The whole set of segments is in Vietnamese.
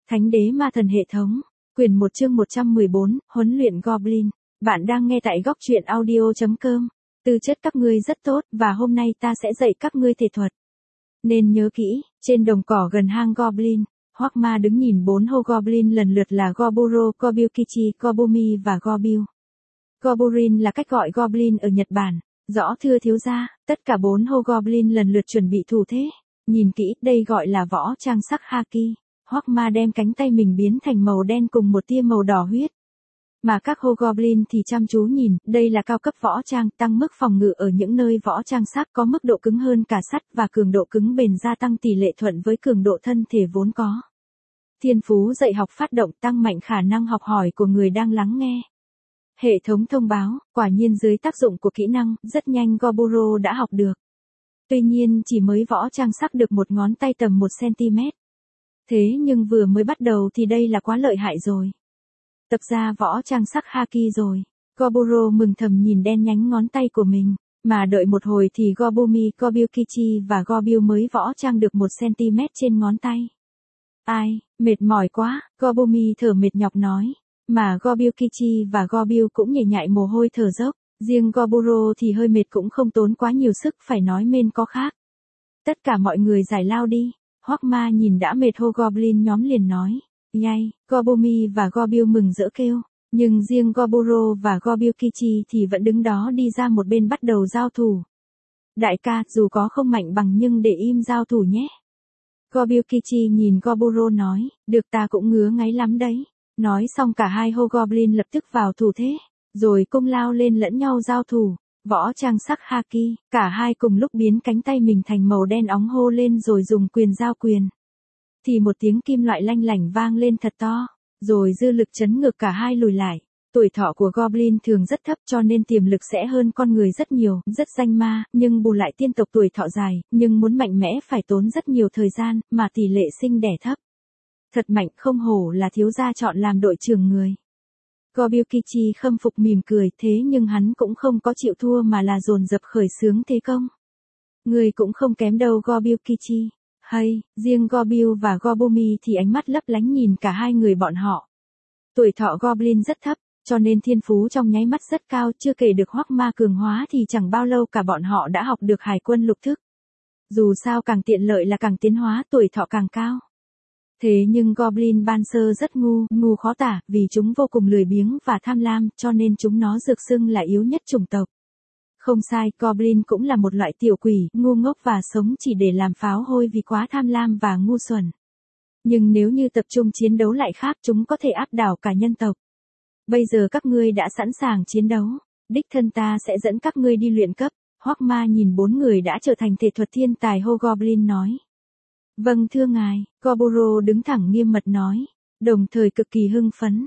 Thánh đế ma thần hệ thống. Quyển 1 chương 114, huấn luyện Goblin. Bạn đang nghe tại góc truyện audio.com. Tư chất các ngươi rất tốt và hôm nay ta sẽ dạy các ngươi thể thuật. Nên nhớ kỹ, trên đồng cỏ gần hang Goblin, Hoắc Ma đứng nhìn 4 hô Goblin lần lượt là Goburo, Gobyukichi, Gobumi và Gobyu. Goburin là cách gọi Goblin ở Nhật Bản. Rõ thưa thiếu gia, tất cả 4 hô Goblin lần lượt chuẩn bị thủ thế. Nhìn kỹ, đây gọi là võ trang sắc Haki. Hoắc Ma đem cánh tay mình biến thành màu đen cùng một tia màu đỏ huyết. Mà các hô Goblin thì chăm chú nhìn, đây là cao cấp võ trang, tăng mức phòng ngự ở những nơi võ trang sắc có mức độ cứng hơn cả sắt và cường độ cứng bền gia tăng tỷ lệ thuận với cường độ thân thể vốn có. Thiên phú dạy học phát động tăng mạnh khả năng học hỏi của người đang lắng nghe. Hệ thống thông báo, quả nhiên dưới tác dụng của kỹ năng, rất nhanh Goburo đã học được. Tuy nhiên chỉ mới võ trang sắc được một ngón tay tầm 1 cm. Thế nhưng vừa mới bắt đầu thì đây là quá lợi hại rồi. Tập ra võ trang sắc Haki rồi. Goburo mừng thầm nhìn đen nhánh ngón tay của mình. Mà đợi một hồi thì Gobumi, Gobyukichi và Gobyu mới võ trang được 1 cm trên ngón tay. Ai, mệt mỏi quá, Gobumi thở mệt nhọc nói. Mà Gobyukichi và Gobyu cũng nhảy nhại mồ hôi thở dốc. Riêng Goburo thì hơi mệt cũng không tốn quá nhiều sức phải nói men có khác. Tất cả mọi người giải lao đi. Hoắc Ma nhìn đã mệt hô Goblin nhóm liền nói. Yay, Gobumi và Gobyu mừng rỡ kêu. Nhưng riêng Goburo và Gobyukichi thì vẫn đứng đó đi ra một bên bắt đầu giao thủ. Đại ca, dù có không mạnh bằng nhưng để im giao thủ nhé. Gobyukichi nhìn Goburo nói, được ta cũng ngứa ngáy lắm đấy. Nói xong cả hai hô Goblin lập tức vào thủ thế. Rồi cùng lao lên lẫn nhau giao thủ. Võ trang sắc Haki, cả hai cùng lúc biến cánh tay mình thành màu đen óng hô lên rồi dùng quyền giao quyền. Thì một tiếng kim loại lanh lảnh vang lên thật to, rồi dư lực chấn ngược cả hai lùi lại. Tuổi thọ của Goblin thường rất thấp cho nên tiềm lực sẽ hơn con người rất nhiều, rất danh ma, nhưng bù lại tiên tộc tuổi thọ dài, nhưng muốn mạnh mẽ phải tốn rất nhiều thời gian, mà tỷ lệ sinh đẻ thấp. Thật mạnh, không hổ là thiếu gia chọn làm đội trưởng người. Gobyukichi khâm phục mỉm cười, thế nhưng hắn cũng không có chịu thua mà là dồn dập khởi xướng thế công. Người cũng không kém đâu Gobyukichi. Hay, riêng Gobyu và Gobumi thì ánh mắt lấp lánh nhìn cả hai người bọn họ. Tuổi thọ Goblin rất thấp, cho nên thiên phú trong nháy mắt rất cao, chưa kể được Hoắc Ma cường hóa thì chẳng bao lâu cả bọn họ đã học được hải quân lục thức. Dù sao càng tiện lợi là càng tiến hóa, tuổi thọ càng cao. Thế nhưng Goblin ban sơ rất ngu khó tả, vì chúng vô cùng lười biếng và tham lam, cho nên chúng nó được xưng là yếu nhất chủng tộc. Không sai, Goblin cũng là một loại tiểu quỷ, ngu ngốc và sống chỉ để làm pháo hôi vì quá tham lam và ngu xuẩn. Nhưng nếu như tập trung chiến đấu lại khác, chúng có thể áp đảo cả nhân tộc. Bây giờ các ngươi đã sẵn sàng chiến đấu, đích thân ta sẽ dẫn các ngươi đi luyện cấp. Hoắc Ma nhìn 4 người đã trở thành thể thuật thiên tài hô Goblin nói. Vâng thưa ngài, Goburo đứng thẳng nghiêm mật nói, đồng thời cực kỳ hưng phấn.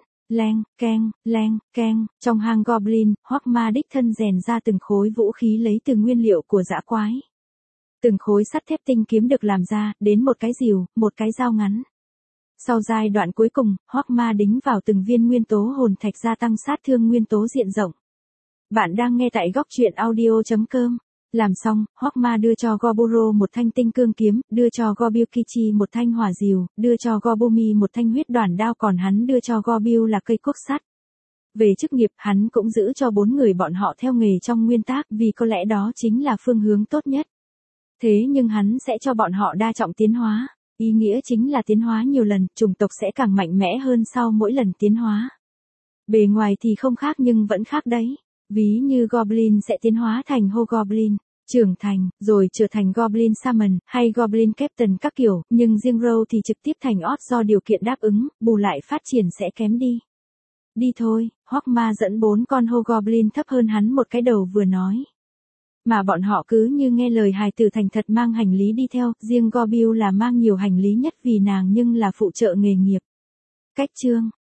Leng, keng, trong hang Goblin, Hoắc Ma đích thân rèn ra từng khối vũ khí lấy từ nguyên liệu của dã quái. Từng khối sắt thép tinh kiếm được làm ra, đến một cái rìu, một cái dao ngắn. Sau giai đoạn cuối cùng, Hoắc Ma đính vào từng viên nguyên tố hồn thạch gia tăng sát thương nguyên tố diện rộng. Bạn đang nghe tại góc truyện audio.com. Làm xong, Hoắc Ma đưa cho Goburo một thanh tinh cương kiếm, đưa cho Gobyukichi một thanh hỏa rìu, đưa cho Gobumi một thanh huyết đoản đao, còn hắn đưa cho Gobyu là cây cuốc sắt. Về chức nghiệp, hắn cũng giữ cho 4 người bọn họ theo nghề trong nguyên tác, vì có lẽ đó chính là phương hướng tốt nhất. Thế nhưng hắn sẽ cho bọn họ đa trọng tiến hóa, ý nghĩa chính là tiến hóa nhiều lần, chủng tộc sẽ càng mạnh mẽ hơn sau mỗi lần tiến hóa. Bề ngoài thì không khác nhưng vẫn khác đấy. Ví như Goblin sẽ tiến hóa thành hô Goblin, trưởng thành, rồi trở thành Goblin Shaman, hay Goblin Captain các kiểu, nhưng riêng Row thì trực tiếp thành Odd do điều kiện đáp ứng, bù lại phát triển sẽ kém đi. Đi thôi, Hoắc Ma dẫn 4 con hô Goblin thấp hơn hắn một cái đầu vừa nói. Mà bọn họ cứ như nghe lời hài tử thành thật mang hành lý đi theo, riêng Gobyu là mang nhiều hành lý nhất vì nàng nhưng là phụ trợ nghề nghiệp. Cách chương.